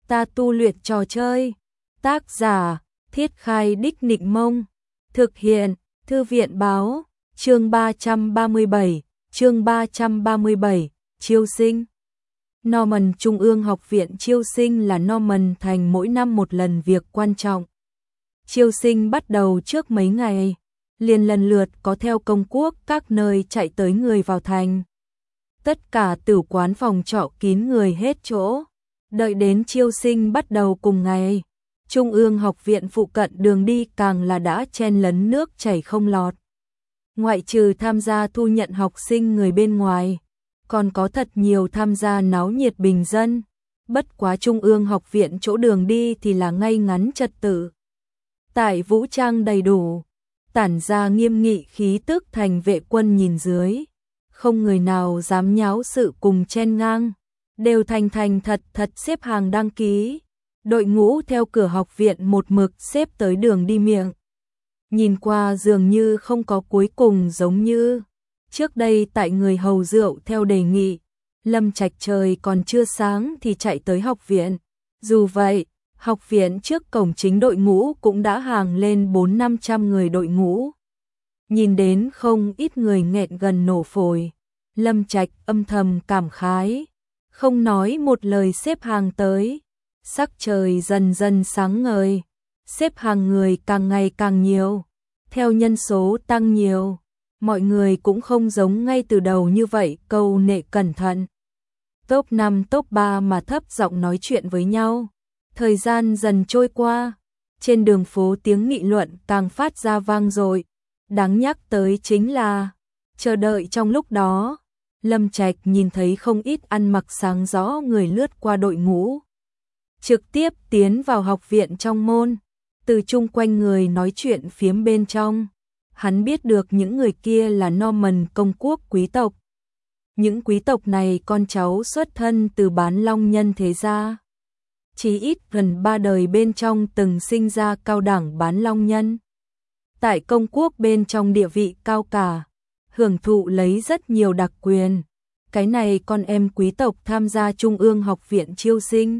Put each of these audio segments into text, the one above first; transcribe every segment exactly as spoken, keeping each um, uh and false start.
Ta tu luyện trò chơi. Tác giả: Thiết Khai Đích Nịnh Mông. Thực hiện: Thư viện báo. Chương ba trăm ba mươi bảy, chương ba trăm ba mươi bảy, chiêu sinh. Norman Trung ương học viện chiêu sinh là Norman thành mỗi năm một lần việc quan trọng. Chiêu sinh bắt đầu trước mấy ngày, liền lần lượt có theo công quốc các nơi chạy tới người vào thành. Tất cả tử quán phòng trọ kín người hết chỗ. Đợi đến chiêu sinh bắt đầu cùng ngày, Trung ương học viện phụ cận đường đi càng là đã chen lấn nước chảy không lọt. Ngoại trừ tham gia thu nhận học sinh người bên ngoài, còn có thật nhiều tham gia náo nhiệt bình dân. Bất quá Trung ương học viện chỗ đường đi thì là ngay ngắn trật tự. Tại vũ trang đầy đủ, tản ra nghiêm nghị khí tức thành vệ quân nhìn dưới. Không người nào dám nháo sự cùng chen ngang, đều thành thành thật thật xếp hàng đăng ký. Đội ngũ theo cửa học viện một mực xếp tới đường đi miệng. Nhìn qua dường như không có cuối cùng, giống như trước đây tại người hầu rượu theo đề nghị, Lâm Trạch trời còn chưa sáng thì chạy tới học viện. Dù vậy, học viện trước cổng chính đội ngũ cũng đã hàng lên bốn năm trăm người đội ngũ. Nhìn đến không ít người nghẹn gần nổ phổi, Lâm Trạch âm thầm cảm khái, không nói một lời xếp hàng tới. Sắc trời dần dần sáng ngời, xếp hàng người càng ngày càng nhiều. Theo nhân số tăng nhiều, mọi người cũng không giống ngay từ đầu như vậy câu nệ cẩn thận. Top năm top ba mà thấp giọng nói chuyện với nhau. Thời gian dần trôi qua, trên đường phố tiếng nghị luận càng phát ra vang dội. Đáng nhắc tới chính là, chờ đợi trong lúc đó, Lâm Trạch nhìn thấy không ít ăn mặc sáng rõ người lướt qua đội ngũ, trực tiếp tiến vào học viện trong môn. Từ chung quanh người nói chuyện phiếm bên trong, hắn biết được những người kia là Norman công quốc quý tộc. Những quý tộc này con cháu xuất thân từ bán long nhân thế gia. Chỉ ít gần ba đời bên trong từng sinh ra cao đẳng bán long nhân. Tại công quốc bên trong địa vị cao cả, hưởng thụ lấy rất nhiều đặc quyền. Cái này con em quý tộc tham gia Trung ương học viện chiêu sinh,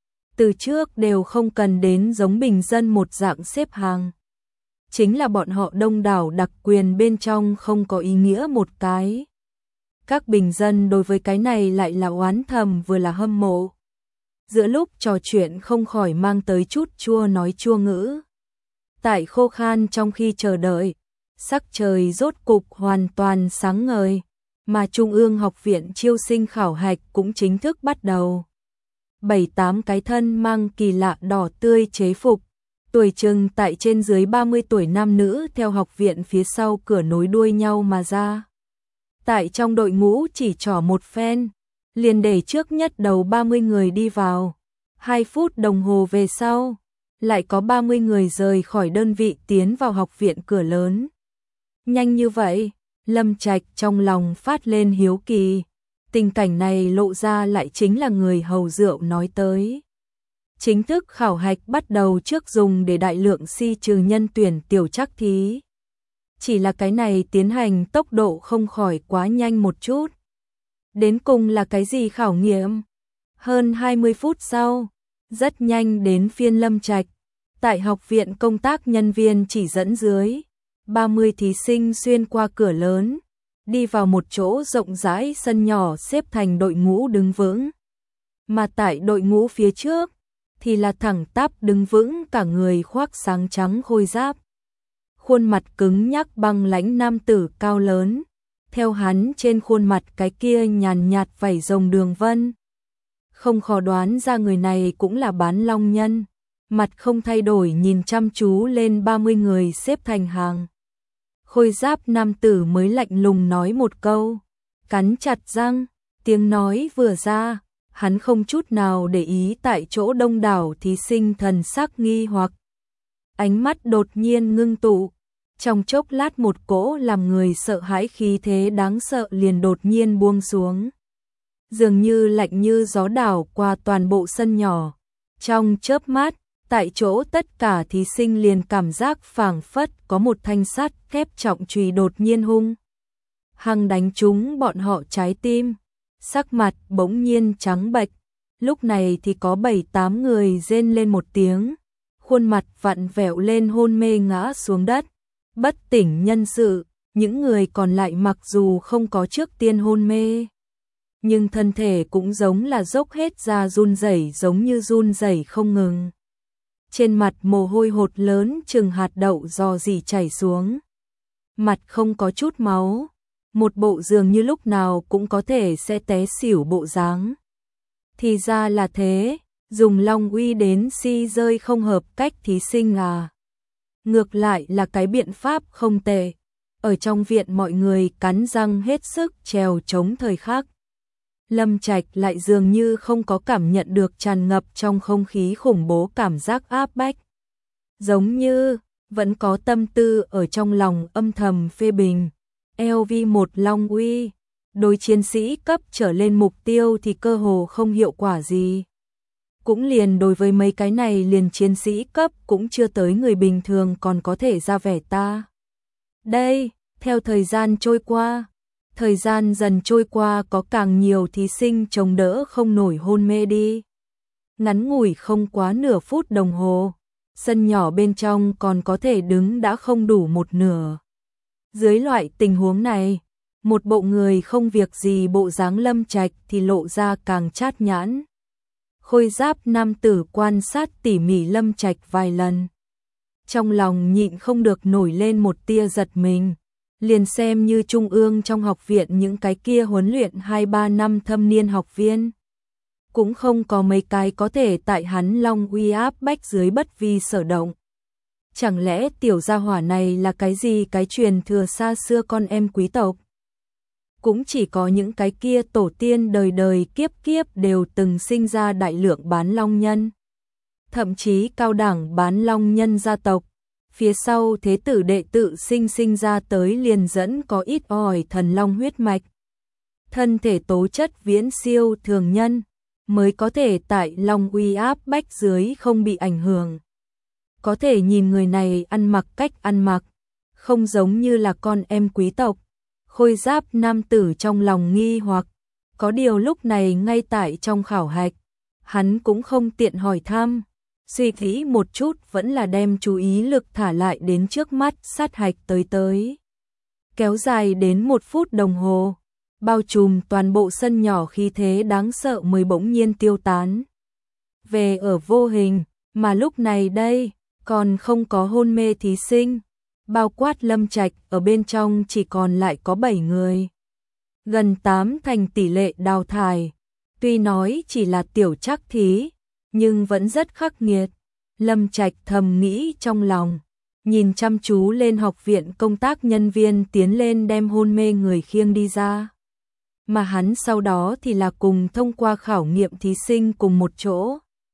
từ trước đều không cần đến giống bình dân một dạng xếp hàng. Chính là bọn họ đông đảo đặc quyền bên trong không có ý nghĩa một cái. Các bình dân đối với cái này lại là oán thầm vừa là hâm mộ. Giữa lúc trò chuyện không khỏi mang tới chút chua nói chua ngữ. Tại khô khan trong khi chờ đợi, sắc trời rốt cục hoàn toàn sáng ngời, mà Trung ương học viện chiêu sinh khảo hạch cũng chính thức bắt đầu. Bảy tám cái thân mang kỳ lạ đỏ tươi chế phục, tuổi chừng tại trên dưới ba mươi tuổi nam nữ theo học viện phía sau cửa nối đuôi nhau mà ra. Tại trong đội ngũ chỉ trỏ một phen, liền để trước nhất đầu ba mươi người đi vào. Hai phút đồng hồ về sau, lại có ba mươi người rời khỏi đơn vị tiến vào học viện cửa lớn. Nhanh như vậy, Lâm Trạch trong lòng phát lên hiếu kỳ. Tình cảnh này lộ ra lại chính là người hầu rượu nói tới. Chính thức khảo hạch bắt đầu trước dùng để đại lượng si trừ nhân tuyển tiểu trắc thí. Chỉ là cái này tiến hành tốc độ không khỏi quá nhanh một chút. Đến cùng là cái gì khảo nghiệm? Hơn hai mươi phút sau, rất nhanh đến phiên Lâm Trạch. Tại học viện công tác nhân viên chỉ dẫn dưới, ba mươi thí sinh xuyên qua cửa lớn, đi vào một chỗ rộng rãi sân nhỏ xếp thành đội ngũ đứng vững. Mà tại đội ngũ phía trước, thì là thẳng tắp đứng vững cả người khoác sáng trắng khôi giáp. Khuôn mặt cứng nhắc băng lãnh nam tử cao lớn, theo hắn trên khuôn mặt cái kia nhàn nhạt vảy rồng đường vân. Không khó đoán ra người này cũng là bán long nhân, mặt không thay đổi nhìn chăm chú lên ba mươi người xếp thành hàng. Khôi giáp nam tử mới lạnh lùng nói một câu, cắn chặt răng, tiếng nói vừa ra, hắn không chút nào để ý tại chỗ đông đảo thí sinh thần sắc nghi hoặc. Ánh mắt đột nhiên ngưng tụ, trong chốc lát một cỗ làm người sợ hãi khí thế đáng sợ liền đột nhiên buông xuống. Dường như lạnh như gió đảo qua toàn bộ sân nhỏ. Trong chớp mắt, tại chỗ tất cả thí sinh liền cảm giác phảng phất có một thanh sắt thép trọng chùy đột nhiên hung hăng đánh trúng bọn họ trái tim. Sắc mặt bỗng nhiên trắng bệch, Lúc này thì có bảy tám người rên lên một tiếng, khuôn mặt vặn vẹo lên hôn mê ngã xuống đất, bất tỉnh nhân sự. Những người còn lại mặc dù không có trước tiên hôn mê, nhưng thân thể cũng giống là dốc hết ra run rẩy, giống như run rẩy không ngừng. Trên mặt mồ hôi hột lớn chừng hạt đậu rò rỉ chảy xuống. Mặt không có chút máu, một bộ dường như lúc nào cũng có thể sẽ té xỉu bộ dáng. Thì ra là thế, dùng long uy đến si rơi không hợp cách thí sinh à. Ngược lại là cái biện pháp không tệ. Ở trong viện mọi người cắn răng hết sức trèo chống thời khắc. Lâm Trạch lại dường như không có cảm nhận được tràn ngập trong không khí khủng bố cảm giác áp bách. Giống như vẫn có tâm tư ở trong lòng âm thầm phê bình. lờ vê một Long Uy, đối chiến sĩ cấp trở lên mục tiêu thì cơ hồ không hiệu quả gì. Cũng liền đối với mấy cái này liền chiến sĩ cấp cũng chưa tới người bình thường còn có thể ra vẻ ta. Đây, theo thời gian trôi qua, thời gian dần trôi qua có càng nhiều thí sinh chống đỡ không nổi hôn mê đi. Ngắn ngủi không quá nửa phút đồng hồ, sân nhỏ bên trong còn có thể đứng đã không đủ một nửa. Dưới loại tình huống này, một bộ người không việc gì bộ dáng Lâm Trạch thì lộ ra càng chát nhãn. Khôi giáp nam tử quan sát tỉ mỉ Lâm Trạch vài lần. Trong lòng nhịn không được nổi lên một tia giật mình. Liền xem như trung ương trong học viện những cái kia huấn luyện hai ba năm thâm niên học viên. Cũng không có mấy cái có thể tại hắn long uy áp bách dưới bất vi sở động. Chẳng lẽ tiểu gia hỏa này là cái gì cái truyền thừa xa xưa con em quý tộc? Cũng chỉ có những cái kia tổ tiên đời đời kiếp kiếp đều từng sinh ra đại lượng bán long nhân. Thậm chí cao đẳng bán long nhân gia tộc. Phía sau thế tử đệ tự sinh sinh ra tới liền dẫn có ít ỏi thần long huyết mạch. Thân thể tố chất viễn siêu thường nhân, mới có thể tại long uy áp bách dưới không bị ảnh hưởng. Có thể nhìn người này ăn mặc cách ăn mặc, không giống như là con em quý tộc. Khôi giáp nam tử trong lòng nghi hoặc, có điều lúc này ngay tại trong khảo hạch, hắn cũng không tiện hỏi thăm. Suy nghĩ một chút vẫn là đem chú ý lực thả lại đến trước mắt sát hạch tới tới. Kéo dài đến một phút đồng hồ, bao trùm toàn bộ sân nhỏ khí thế đáng sợ mới bỗng nhiên tiêu tán. Về ở vô hình, mà lúc này đây, còn không có hôn mê thí sinh. Bao quát Lâm Trạch ở bên trong chỉ còn lại có bảy người. Gần tám thành tỷ lệ đào thải. Tuy nói chỉ là tiểu trắc thí, nhưng vẫn rất khắc nghiệt. Lâm Trạch thầm nghĩ trong lòng, nhìn chăm chú lên học viện công tác nhân viên tiến lên đem hôn mê người khiêng đi ra. Mà hắn sau đó thì là cùng thông qua khảo nghiệm thí sinh cùng một chỗ.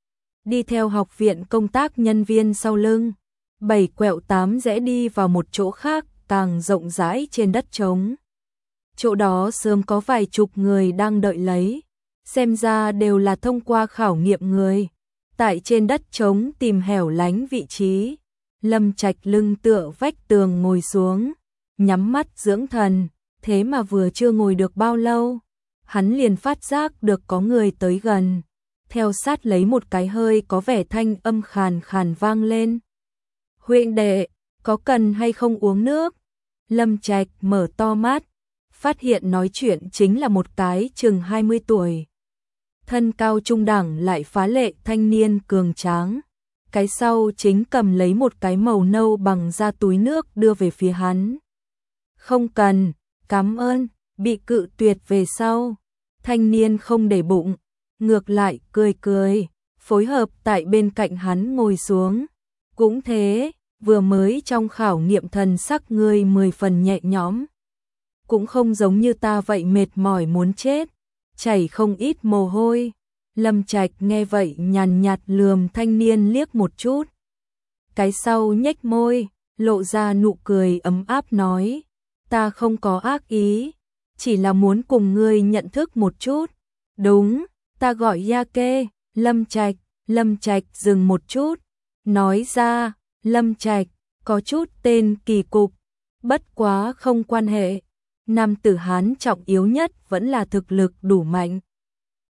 Đi theo học viện công tác nhân viên sau lưng, bảy quẹo tám rẽ đi vào một chỗ khác, càng rộng rãi trên đất trống. Chỗ đó sớm có vài chục người đang đợi lấy, xem ra đều là thông qua khảo nghiệm người. Tại trên đất trống tìm hẻo lánh vị trí, Lâm Trạch lưng tựa vách tường ngồi xuống, nhắm mắt dưỡng thần, thế mà vừa chưa ngồi được bao lâu, hắn liền phát giác được có người tới gần, theo sát lấy một cái hơi có vẻ thanh âm khàn khàn vang lên. Huynh đệ, có cần hay không uống nước? Lâm Trạch mở to mắt, phát hiện nói chuyện chính là một cái chừng hai mươi tuổi. Thân cao trung đẳng lại phá lệ thanh niên cường tráng. Cái sau chính cầm lấy một cái màu nâu bằng da túi nước đưa về phía hắn. Không cần, cảm ơn, bị cự tuyệt về sau. Thanh niên không để bụng, ngược lại cười cười, phối hợp tại bên cạnh hắn ngồi xuống. Cũng thế, vừa mới trong khảo nghiệm thần sắc ngươi mười phần nhẹ nhõm. Cũng không giống như ta vậy mệt mỏi muốn chết, chảy không ít mồ hôi. Lâm Trạch nghe vậy nhàn nhạt lườm thanh niên liếc một chút. Cái sau nhếch môi, lộ ra nụ cười ấm áp nói, ta không có ác ý, chỉ là muốn cùng ngươi nhận thức một chút. Đúng, ta gọi Yake, Lâm Trạch. Lâm Trạch dừng một chút, nói ra, Lâm Trạch, có chút tên kỳ cục, bất quá không quan hệ. Nam tử Hán trọng yếu nhất vẫn là thực lực đủ mạnh.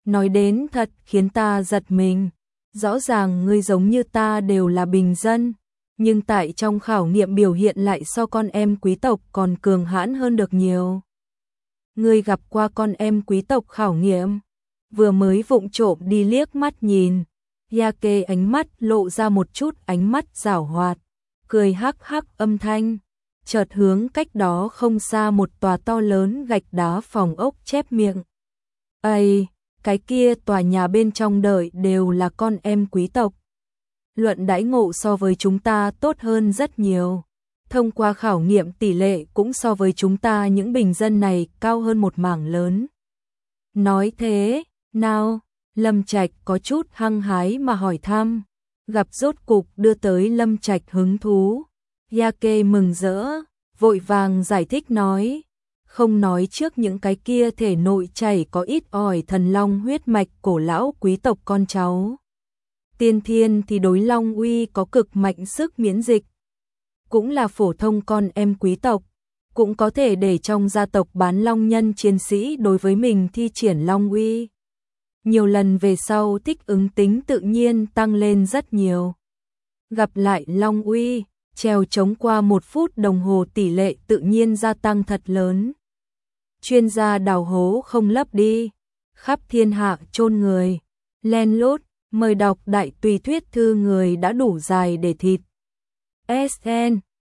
Nói đến thật khiến ta giật mình. Rõ ràng ngươi giống như ta đều là bình dân, nhưng tại trong khảo nghiệm biểu hiện lại so con em quý tộc còn cường hãn hơn được nhiều. Ngươi gặp qua con em quý tộc khảo nghiệm? Vừa mới vụng trộm đi liếc mắt nhìn, Yake ánh mắt lộ ra một chút ánh mắt giảo hoạt, cười hắc hắc âm thanh, chợt hướng cách đó không xa một tòa to lớn gạch đá phòng ốc chép miệng. Ây, cái kia tòa nhà bên trong đợi đều là con em quý tộc. Luận đãi ngộ so với chúng ta tốt hơn rất nhiều. Thông qua khảo nghiệm tỷ lệ cũng so với chúng ta những bình dân này cao hơn một mảng lớn. Nói thế, nào, Lâm Trạch có chút hăng hái mà hỏi thăm, gặp rốt cục đưa tới Lâm Trạch hứng thú. Yake mừng rỡ, vội vàng giải thích nói, không nói trước những cái kia thể nội chảy có ít ỏi thần long huyết mạch cổ lão quý tộc con cháu. Tiên thiên thì đối long uy có cực mạnh sức miễn dịch, cũng là phổ thông con em quý tộc, cũng có thể để trong gia tộc bán long nhân chiến sĩ đối với mình thi triển long uy. Nhiều lần về sau thích ứng tính tự nhiên tăng lên rất nhiều. Gặp lại long uy, treo chống qua một phút đồng hồ tỷ lệ tự nhiên gia tăng thật lớn. Chuyên gia đào hố không lấp đi, khắp thiên hạ chôn người. Len lút, mời đọc đại tùy thuyết thư người đã đủ dài để thịt. ét en